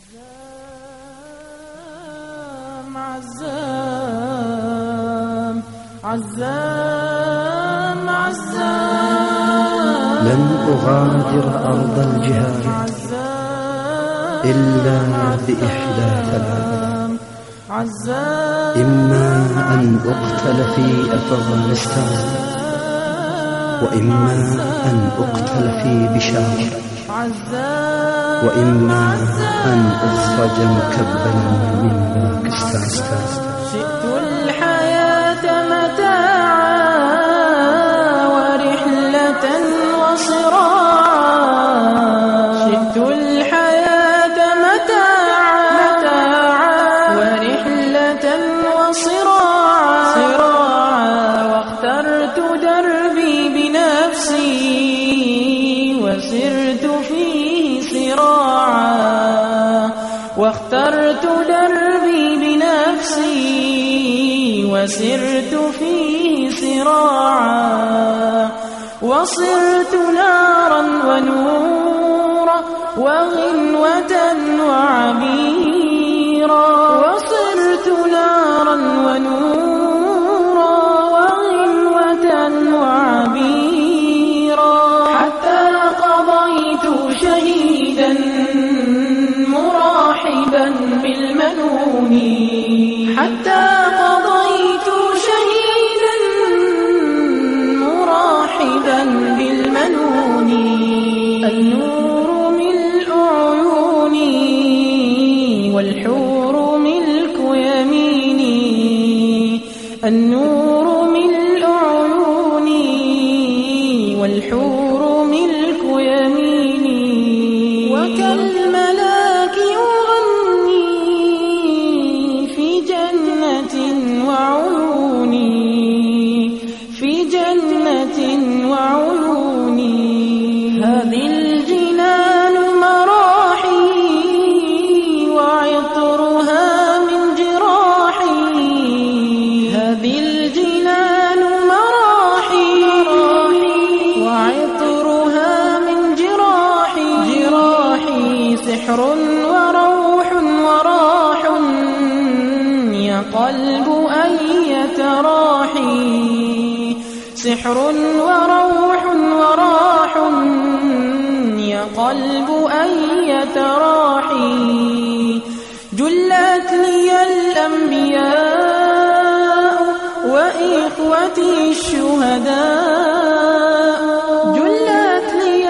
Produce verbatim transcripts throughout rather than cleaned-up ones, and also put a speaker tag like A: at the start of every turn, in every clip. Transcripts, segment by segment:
A: عزام عزام عزام عزام
B: لن أغادر أرض الجهاد إلا بإحدى ثلاث، إما أن أقتل في أفغانستان، وإما أن أقتل في بشار، وإما أن أخرج مكبلا من باكستان.
A: شئت الحياة متاعا ورحلة وصراعا، شئت الحياة متاعا ورحلة وصراعا، واخترت دربي بنفسي وسرت فيه سراعا، واخترت دربي بنفسي وسرت فيه سراعا، وصرت نارا ونورا وغنوة وعبيرا، وصرت نارا ونورا وغنوة وعبيرا، حتى قضيت شهيدا مراحبا بالمنون، حتى قضيت شهيدا مراحبا بالمنون. النور ملء عيوني والحور ملك يميني، النور ملء عيوني والحور ملك يميني، وكالملاك يغني في جنة وعيوني، في جنة وعيوني. هذه الجنان مراحي وعطرها من جراحي، هذه الجنان مراحي وعطرها من جراحي، جراحي سحر وروح وراح، يا قلب أية راحي، سحر وروح وراح، يا قلب أية راحي. جلت لي الأنبياء وإخوتي الشهداء، جلت لي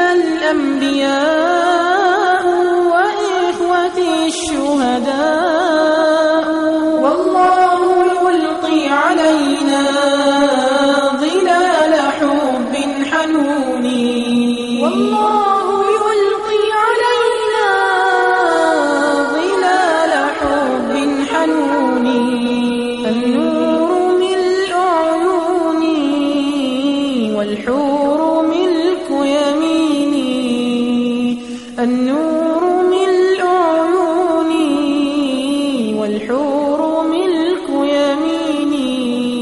A: الأنبياء وإخوتي الشهداء، والله يلقي علينا ظلال حب حنون، والله يلقي علينا ظلال حب حنون. النور ملء عيوني والحور ملك يميني، النور ملء عيوني والحور ملك يميني،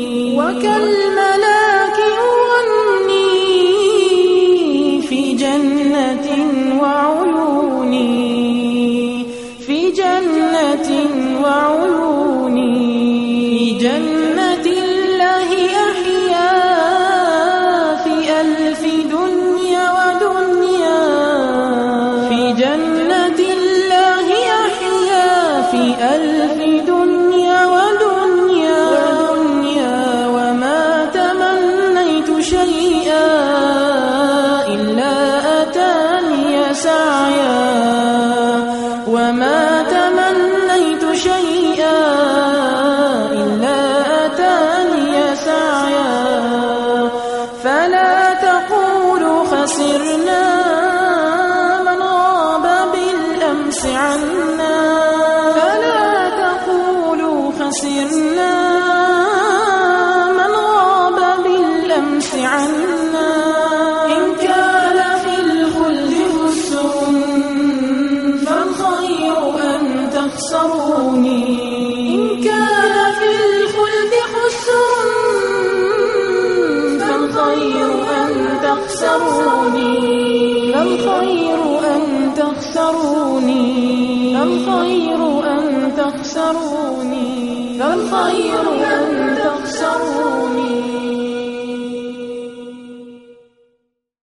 A: وكالملاك يغني في جنة وعيوني، في جنة وعيوني. في جنة الله أحيا في ألف دنيا ودنيا، في جنة الله أحيا في ألف دنيا ودنيا، وما تمنيت شيئا إلا أتاني سعيا، وما تمنيت شيئا إلا أتاني سعيا. فلا تقولوا خسرنا من غاب بالأمس عنا، فلا تقولوا خسرنا من غاب بالأمس عنا، إن كان في الخلد خسر فالخير أن تخسروني، إن كان في الخلد خسر فالخير أن تخسروني، فالخير أن تخسروني، الخير فالخير أن تخسروني فالخير أن تخسروني